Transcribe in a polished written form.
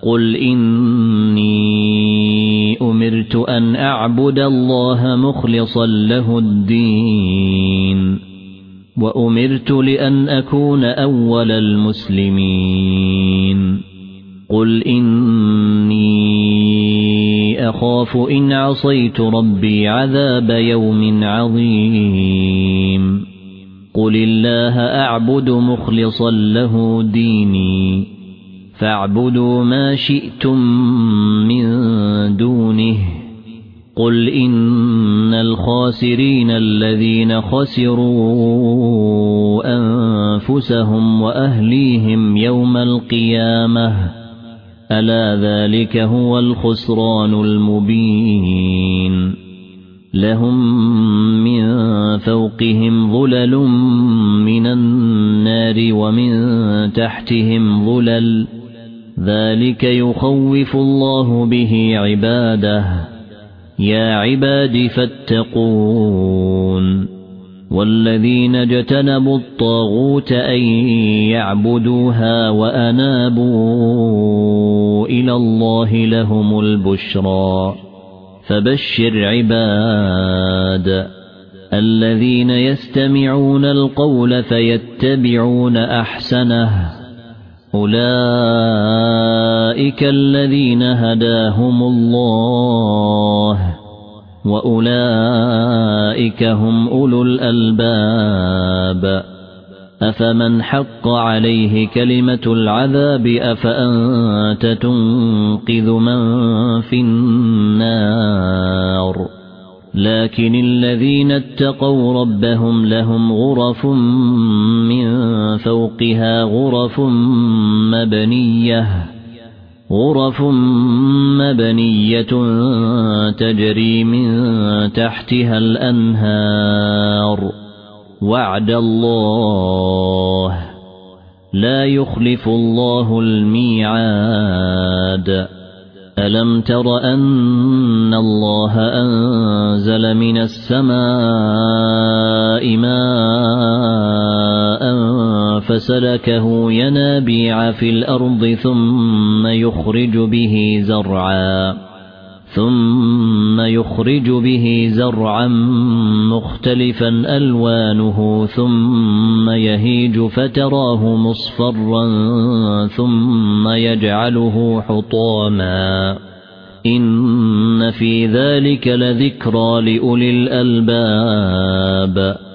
قل إني أمرت أن أعبد الله مخلصا له الدين وأمرت لأن أكون أول المسلمين قل إني أخاف إن عصيت ربي عذاب يوم عظيم قل الله أعبد مخلصا له ديني فاعبدوا ما شئتم من دونه قل إن الخاسرين الذين خسروا أنفسهم وأهليهم يوم القيامة ألا ذلك هو الخسران المبين لهم من فوقهم ظلل من النار ومن تحتهم ظلل ذلك يخوف الله به عباده يا عباد فاتقون والذين اجتنبوا الطاغوت أن يعبدوها وأنابوا إلى الله لهم البشرى فبشر عباد الذين يستمعون القول فيتبعون أحسنه أولئك الذين هداهم الله وأولئك هم أولو الألباب أفمن حق عليه كلمة العذاب أفأنت تنقذ من في النار لكن الذين اتقوا ربهم لهم غرف من فوقها غرف مبنية تجري من تحتها الأنهار وعد الله لا يخلف الله الميعاد ألم تر أن الله أنزل من السماء ماء فسلكه ينابيع في الأرض ثم يخرج به زرعا مختلفا ألوانه ثم يهيج فتراه مصفرا ثم يجعله حطاما إن في ذلك لذكرى لأولي الألباب